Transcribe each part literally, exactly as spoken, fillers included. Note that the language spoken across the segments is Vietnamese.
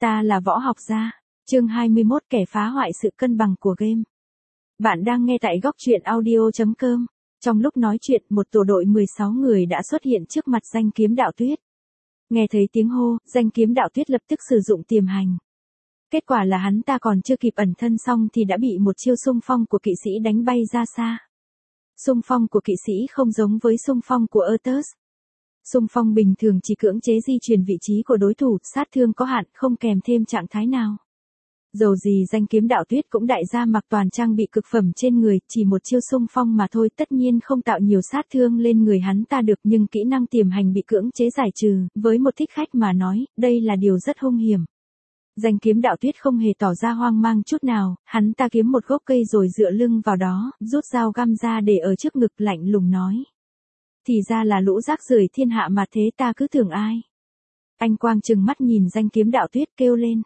Ta là võ học gia. Chương hai mươi mốt kẻ phá hoại sự cân bằng của game. Bạn đang nghe tại góc truyện audio chấm com. Trong lúc nói chuyện, một tổ đội mười sáu người đã xuất hiện trước mặt Danh Kiếm Đạo Tuyết. Nghe thấy tiếng hô, Danh Kiếm Đạo Tuyết lập tức sử dụng tiềm hành. Kết quả là hắn ta còn chưa kịp ẩn thân xong thì đã bị một chiêu xung phong của kỵ sĩ đánh bay ra xa. Xung phong của kỵ sĩ không giống với xung phong của Arthur. Xung phong bình thường chỉ cưỡng chế di chuyển vị trí của đối thủ, sát thương có hạn, không kèm thêm trạng thái nào. Dầu gì Danh Kiếm Đạo Tuyết cũng đại gia mặc toàn trang bị cực phẩm trên người, chỉ một chiêu xung phong mà thôi tất nhiên không tạo nhiều sát thương lên người hắn ta được, nhưng kỹ năng tiềm hành bị cưỡng chế giải trừ, với một thích khách mà nói, đây là điều rất hung hiểm. Danh Kiếm Đạo Tuyết không hề tỏ ra hoang mang chút nào, hắn ta kiếm một gốc cây rồi dựa lưng vào đó, rút dao găm ra để ở trước ngực, lạnh lùng nói. Thì ra là lũ rác rưởi thiên hạ mà thế, ta cứ tưởng ai. Anh Quang trừng mắt nhìn Danh Kiếm Đạo Tuyết kêu lên.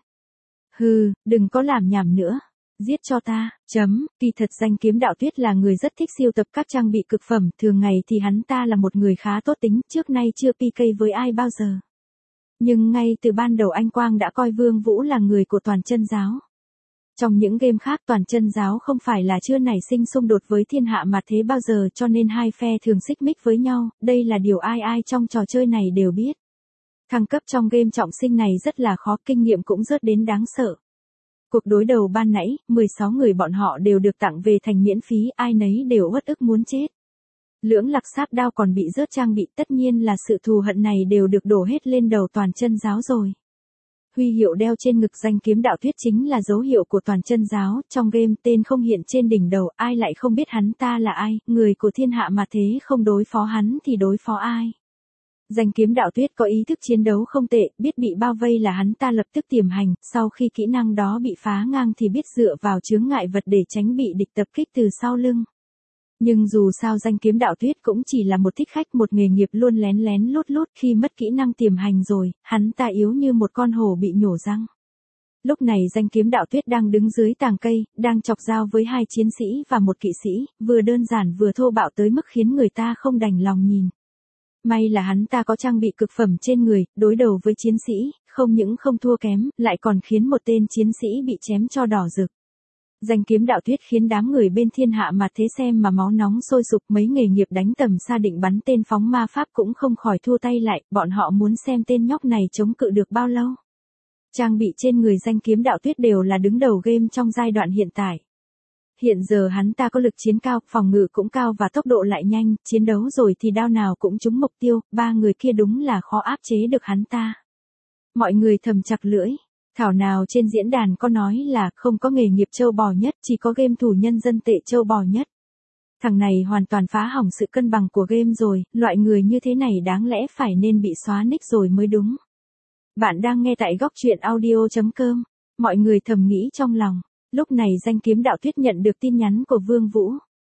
Hừ, đừng có làm nhảm nữa. Giết cho ta, chấm, kỳ thật Danh Kiếm Đạo Tuyết là người rất thích siêu tập các trang bị cực phẩm, thường ngày thì hắn ta là một người khá tốt tính, trước nay chưa pê ca với ai bao giờ. Nhưng ngay từ ban đầu anh Quang đã coi Vương Vũ là người của Toàn Chân Giáo. Trong những game khác Toàn Chân Giáo không phải là chưa nảy sinh xung đột với thiên hạ mà thế bao giờ, cho nên hai phe thường xích mích với nhau, đây là điều ai ai trong trò chơi này đều biết. Thăng cấp trong game trọng sinh này rất là khó, kinh nghiệm cũng rớt đến đáng sợ. Cuộc đối đầu ban nãy, mười sáu người bọn họ đều được tặng về thành miễn phí, ai nấy đều uất ức muốn chết. Lưỡng Lạc Sáp Đao còn bị rớt trang bị, tất nhiên là sự thù hận này đều được đổ hết lên đầu Toàn Chân Giáo rồi. Huy hiệu đeo trên ngực Danh Kiếm Đạo Tuyết chính là dấu hiệu của Toàn Chân Giáo, trong game tên không hiện trên đỉnh đầu, ai lại không biết hắn ta là ai, người của thiên hạ mà thế, không đối phó hắn thì đối phó ai. Danh Kiếm Đạo Tuyết có ý thức chiến đấu không tệ, biết bị bao vây là hắn ta lập tức tiềm hành, sau khi kỹ năng đó bị phá ngang thì biết dựa vào chướng ngại vật để tránh bị địch tập kích từ sau lưng. Nhưng dù sao Danh Kiếm Đạo Tuyết cũng chỉ là một thích khách, một nghề nghiệp luôn lén lén lút lút, khi mất kỹ năng tiềm hành rồi, hắn ta yếu như một con hổ bị nhổ răng. Lúc này Danh Kiếm Đạo Tuyết đang đứng dưới tàng cây, đang chọc giao với hai chiến sĩ và một kỵ sĩ, vừa đơn giản vừa thô bạo tới mức khiến người ta không đành lòng nhìn. May là hắn ta có trang bị cực phẩm trên người, đối đầu với chiến sĩ, không những không thua kém, lại còn khiến một tên chiến sĩ bị chém cho đỏ rực. Danh Kiếm Đạo Tuyết khiến đám người bên thiên hạ mà thế xem mà máu nóng sôi sục, mấy nghề nghiệp đánh tầm xa định bắn tên phóng ma pháp cũng không khỏi thua tay lại, bọn họ muốn xem tên nhóc này chống cự được bao lâu. Trang bị trên người Danh Kiếm Đạo Tuyết đều là đứng đầu game trong giai đoạn hiện tại. Hiện giờ hắn ta có lực chiến cao, phòng ngự cũng cao và tốc độ lại nhanh, chiến đấu rồi thì đao nào cũng trúng mục tiêu, ba người kia đúng là khó áp chế được hắn ta. Mọi người thầm chặt lưỡi. Thảo nào trên diễn đàn có nói là không có nghề nghiệp trâu bò nhất, chỉ có game thủ nhân dân tệ trâu bò nhất. Thằng này hoàn toàn phá hỏng sự cân bằng của game rồi, loại người như thế này đáng lẽ phải nên bị xóa nick rồi mới đúng. Bạn đang nghe tại góc truyện audio chấm com. Mọi người thầm nghĩ trong lòng. Lúc này Danh Kiếm Đạo Tuyết nhận được tin nhắn của Vương Vũ.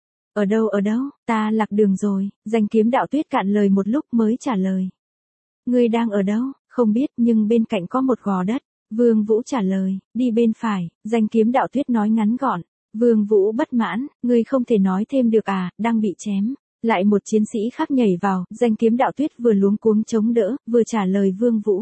Ở đâu ở đâu, ta lạc đường rồi, Danh Kiếm Đạo Tuyết cạn lời một lúc mới trả lời. Ngươi đang ở đâu, không biết, nhưng bên cạnh có một gò đất. Vương Vũ trả lời, đi bên phải, Danh Kiếm Đạo Tuyết nói ngắn gọn. Vương Vũ bất mãn, ngươi không thể nói thêm được à, đang bị chém. Lại một chiến sĩ khác nhảy vào, Danh Kiếm Đạo Tuyết vừa luống cuống chống đỡ, vừa trả lời Vương Vũ.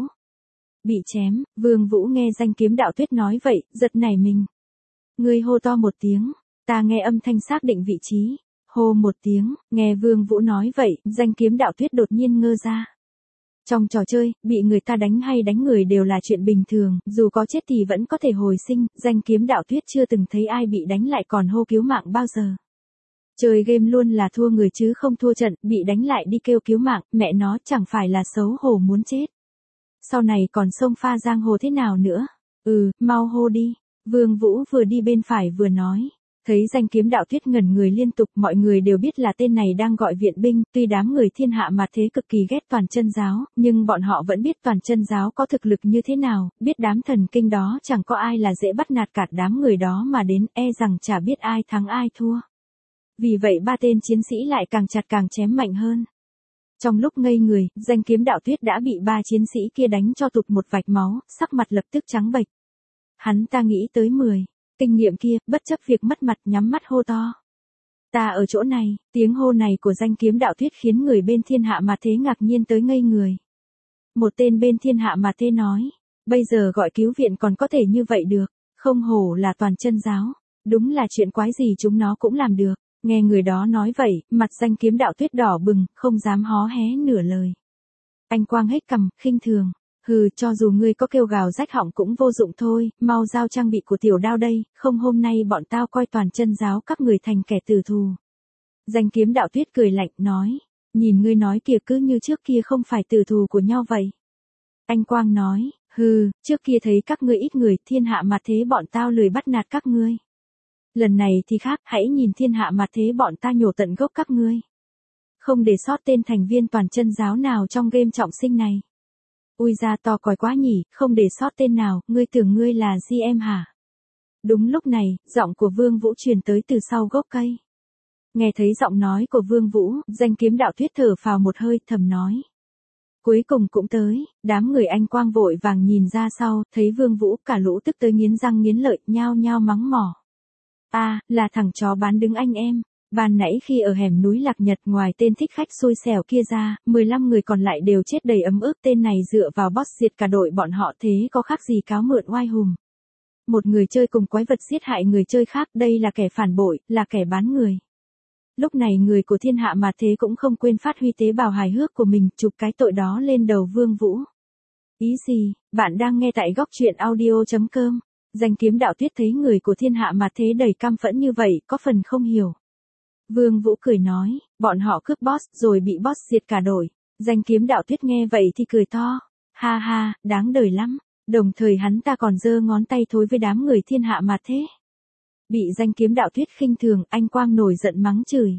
Bị chém, Vương Vũ nghe Danh Kiếm Đạo Tuyết nói vậy, giật nảy mình. Ngươi hô to một tiếng, ta nghe âm thanh xác định vị trí. Hô một tiếng, nghe Vương Vũ nói vậy, Danh Kiếm Đạo Tuyết đột nhiên ngơ ra. Trong trò chơi, bị người ta đánh hay đánh người đều là chuyện bình thường, dù có chết thì vẫn có thể hồi sinh, Danh Kiếm Đạo Tuyết chưa từng thấy ai bị đánh lại còn hô cứu mạng bao giờ. Chơi game luôn là thua người chứ không thua trận, bị đánh lại đi kêu cứu mạng, mẹ nó chẳng phải là xấu hổ muốn chết. Sau này còn xông pha giang hồ thế nào nữa? Ừ, mau hô đi. Vương Vũ vừa đi bên phải vừa nói. Thấy Danh Kiếm Đạo Tuyết ngẩn người liên tục, mọi người đều biết là tên này đang gọi viện binh, tuy đám người thiên hạ mà thế cực kỳ ghét Toàn Chân Giáo, nhưng bọn họ vẫn biết Toàn Chân Giáo có thực lực như thế nào, biết đám thần kinh đó chẳng có ai là dễ bắt nạt cả đám người đó mà đến, e rằng chả biết ai thắng ai thua. Vì vậy ba tên chiến sĩ lại càng chặt càng chém mạnh hơn. Trong lúc ngây người, Danh Kiếm Đạo Tuyết đã bị ba chiến sĩ kia đánh cho tụt một vạch máu, sắc mặt lập tức trắng bệch. Hắn ta nghĩ tới mười. Kinh nghiệm kia, bất chấp việc mất mặt nhắm mắt hô to. Ta ở chỗ này, tiếng hô này của Danh Kiếm Đạo Tuyết khiến người bên thiên hạ mà thế ngạc nhiên tới ngây người. Một tên bên thiên hạ mà thế nói. Bây giờ gọi cứu viện còn có thể như vậy được, không hổ là toàn chân giáo. Đúng là chuyện quái gì chúng nó cũng làm được. Nghe người đó nói vậy, mặt Danh Kiếm Đạo Tuyết đỏ bừng, không dám hó hé nửa lời. Anh Quang hếch cằm, khinh thường. Hừ, cho dù ngươi có kêu gào rách họng cũng vô dụng thôi, mau giao trang bị của tiểu đao đây, không hôm nay bọn tao coi toàn chân giáo các người thành kẻ tử thù. Danh Kiếm Đạo Tuyết cười lạnh, nói, nhìn ngươi nói kìa cứ như trước kia không phải tử thù của nhau vậy. Anh Quang nói, hừ, trước kia thấy các ngươi ít người, thiên hạ mà thế bọn tao lười bắt nạt các ngươi. Lần này thì khác, hãy nhìn thiên hạ mà thế bọn ta nhổ tận gốc các ngươi. Không để sót tên thành viên toàn chân giáo nào trong game trọng sinh này. Ui ra to còi quá nhỉ, không để sót tên nào, ngươi tưởng ngươi là gi em hả? Đúng lúc này, giọng của Vương Vũ truyền tới từ sau gốc cây. Nghe thấy giọng nói của Vương Vũ, Danh Kiếm Đạo Tuyết thở phào một hơi, thầm nói. Cuối cùng cũng tới, đám người Anh Quang vội vàng nhìn ra sau, thấy Vương Vũ cả lũ tức tới nghiến răng nghiến lợi, nhao nhao mắng mỏ. A, à, là thằng chó bán đứng anh em. Ban nãy khi ở hẻm núi Lạc Nhật ngoài tên thích khách xui xẻo kia ra, mười lăm người còn lại đều chết đầy ấm ức, tên này dựa vào boss diệt cả đội bọn họ thế có khác gì cáo mượn oai hùng. Một người chơi cùng quái vật giết hại người chơi khác, đây là kẻ phản bội, là kẻ bán người. Lúc này người của thiên hạ mà thế cũng không quên phát huy tế bào hài hước của mình, chụp cái tội đó lên đầu Vương Vũ. Ý gì, bạn đang nghe tại góc truyện audio chấm com. Danh Kiếm Đạo Tuyết thấy người của thiên hạ mà thế đầy căm phẫn như vậy, có phần không hiểu. Vương Vũ cười nói, bọn họ cướp boss rồi bị boss diệt cả đội. Danh Kiếm Đạo Tuyết nghe vậy thì cười to. Ha ha, đáng đời lắm. Đồng thời hắn ta còn giơ ngón tay thối với đám người thiên hạ mà thế. Bị Danh Kiếm Đạo Tuyết khinh thường, Anh Quang nổi giận mắng chửi.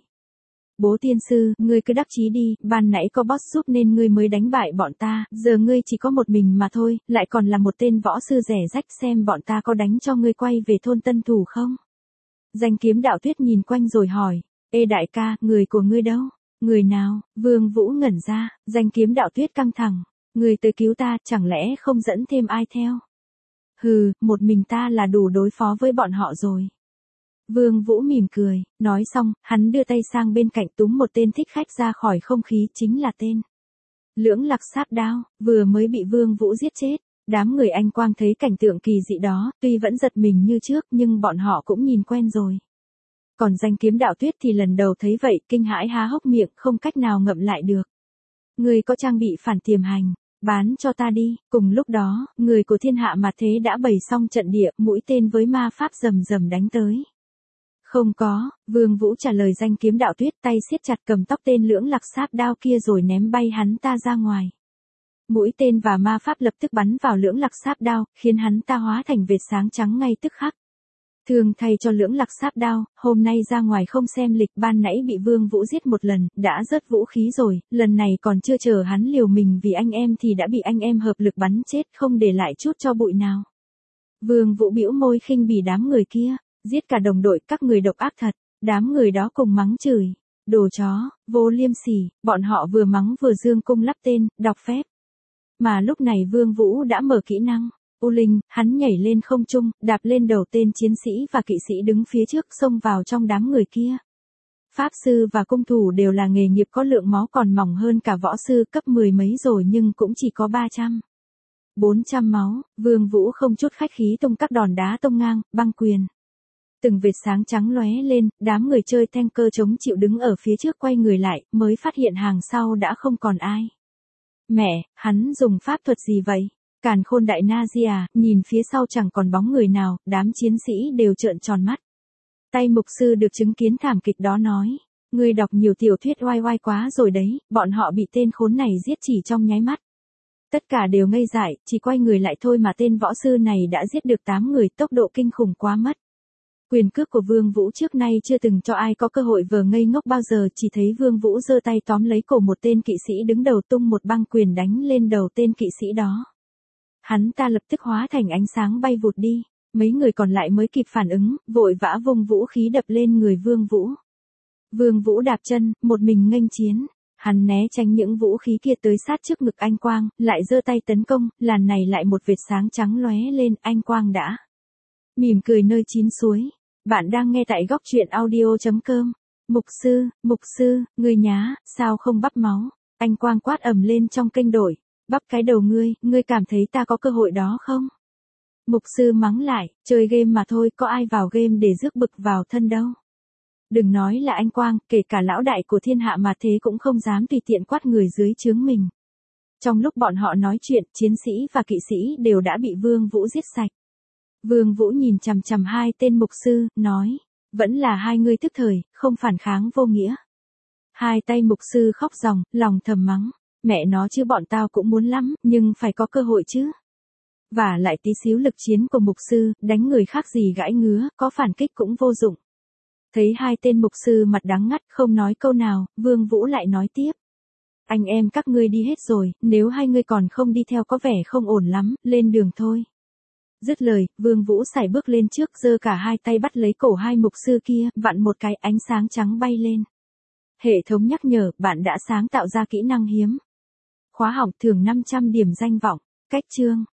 Bố tiên sư, ngươi cứ đắc chí đi, ban nãy có boss giúp nên ngươi mới đánh bại bọn ta, giờ ngươi chỉ có một mình mà thôi, lại còn là một tên võ sư rẻ rách, xem bọn ta có đánh cho ngươi quay về thôn Tân Thủ không? Danh Kiếm Đạo Tuyết nhìn quanh rồi hỏi, ê đại ca, người của ngươi đâu? Người nào? Vương Vũ ngẩn ra, Danh Kiếm Đạo Tuyết căng thẳng, người tới cứu ta, chẳng lẽ không dẫn thêm ai theo? Hừ, một mình ta là đủ đối phó với bọn họ rồi. Vương Vũ mỉm cười, nói xong, hắn đưa tay sang bên cạnh túm một tên thích khách ra khỏi không khí, chính là tên Lưỡng Lạc Sát Đao, vừa mới bị Vương Vũ giết chết. Đám người Anh Quang thấy cảnh tượng kỳ dị đó, tuy vẫn giật mình như trước nhưng bọn họ cũng nhìn quen rồi. Còn Danh Kiếm Đạo Tuyết thì lần đầu thấy vậy, kinh hãi há hốc miệng, không cách nào ngậm lại được. Người có trang bị phản tiềm hành, bán cho ta đi. Cùng lúc đó, người của thiên hạ mà thế đã bày xong trận địa, mũi tên với ma pháp rầm rầm đánh tới. Không có, Vương Vũ trả lời Danh Kiếm Đạo Tuyết, tay siết chặt cầm tóc tên Lưỡng Lạc Sát Đao kia rồi ném bay hắn ta ra ngoài. Mũi tên và ma pháp lập tức bắn vào Lưỡng Lạc Sát Đao, khiến hắn ta hóa thành vệt sáng trắng ngay tức khắc. Thường thay cho Lưỡng Lạc Sát Đao, hôm nay ra ngoài không xem lịch, ban nãy bị Vương Vũ giết một lần, đã rớt vũ khí rồi, lần này còn chưa chờ hắn liều mình vì anh em thì đã bị anh em hợp lực bắn chết, không để lại chút cho bụi nào. Vương Vũ bĩu môi khinh bỉ đám người kia, giết cả đồng đội, các người độc ác thật. Đám người đó cùng mắng chửi, đồ chó, vô liêm sỉ, bọn họ vừa mắng vừa dương cung lắp tên, đọc phép. Mà lúc này Vương Vũ đã mở kỹ năng U Linh, hắn nhảy lên không trung, đạp lên đầu tên chiến sĩ và kỵ sĩ đứng phía trước, xông vào trong đám người kia. Pháp sư và cung thủ đều là nghề nghiệp có lượng máu còn mỏng hơn cả võ sư cấp mười mấy rồi nhưng cũng chỉ có ba trăm. bốn trăm máu, Vương Vũ không chút khách khí tung các đòn đá tông ngang, băng quyền. Từng vệt sáng trắng lóe lên, đám người chơi tanker chống chịu đứng ở phía trước quay người lại, mới phát hiện hàng sau đã không còn ai. Mẹ, hắn dùng pháp thuật gì vậy? Càn Khôn Đại Na-di à, nhìn phía sau chẳng còn bóng người nào, đám chiến sĩ đều trợn tròn mắt. Tay mục sư được chứng kiến thảm kịch đó nói, ngươi đọc nhiều tiểu thuyết oai oai quá rồi đấy, bọn họ bị tên khốn này giết chỉ trong nháy mắt. Tất cả đều ngây dại, chỉ quay người lại thôi mà tên võ sư này đã giết được tám người, tốc độ kinh khủng quá mất. Quyền cước của Vương Vũ trước nay chưa từng cho ai có cơ hội vờ ngây ngốc bao giờ, chỉ thấy Vương Vũ giơ tay tóm lấy cổ một tên kỵ sĩ đứng đầu tung một băng quyền đánh lên đầu tên kỵ sĩ đó. Hắn ta lập tức hóa thành ánh sáng bay vụt đi, mấy người còn lại mới kịp phản ứng, vội vã vung vũ khí đập lên người Vương Vũ. Vương Vũ đạp chân, một mình nghênh chiến, hắn né tránh những vũ khí kia tới sát trước ngực Anh Quang, lại giơ tay tấn công, lần này lại một vệt sáng trắng lóe lên, Anh Quang đã mỉm cười nơi chín suối. Bạn đang nghe tại góc truyện audio chấm com. Mục sư, mục sư, người nhá, sao không bắp máu? Anh Quang quát ầm lên trong kênh đổi. Bắp cái đầu ngươi, ngươi cảm thấy ta có cơ hội đó không? Mục sư mắng lại, chơi game mà thôi, có ai vào game để rước bực vào thân đâu. Đừng nói là anh Quang, kể cả lão đại của thiên hạ mà thế cũng không dám tùy tiện quát người dưới trướng mình. Trong lúc bọn họ nói chuyện, chiến sĩ và kỵ sĩ đều đã bị Vương Vũ giết sạch. Vương Vũ nhìn chằm chằm hai tên mục sư, nói, vẫn là hai ngươi tức thời, không phản kháng vô nghĩa. Hai tay mục sư khóc ròng, lòng thầm mắng, mẹ nó chứ bọn tao cũng muốn lắm, nhưng phải có cơ hội chứ. Và lại tí xíu lực chiến của mục sư, đánh người khác gì gãi ngứa, có phản kích cũng vô dụng. Thấy hai tên mục sư mặt đắng ngắt không nói câu nào, Vương Vũ lại nói tiếp. Anh em các ngươi đi hết rồi, nếu hai ngươi còn không đi theo có vẻ không ổn lắm, lên đường thôi. Dứt lời, Vương Vũ sải bước lên trước giơ cả hai tay bắt lấy cổ hai mục sư kia, vặn một cái ánh sáng trắng bay lên. Hệ thống nhắc nhở, bạn đã sáng tạo ra kỹ năng hiếm. Khóa học thưởng năm trăm điểm danh vọng, cách chương.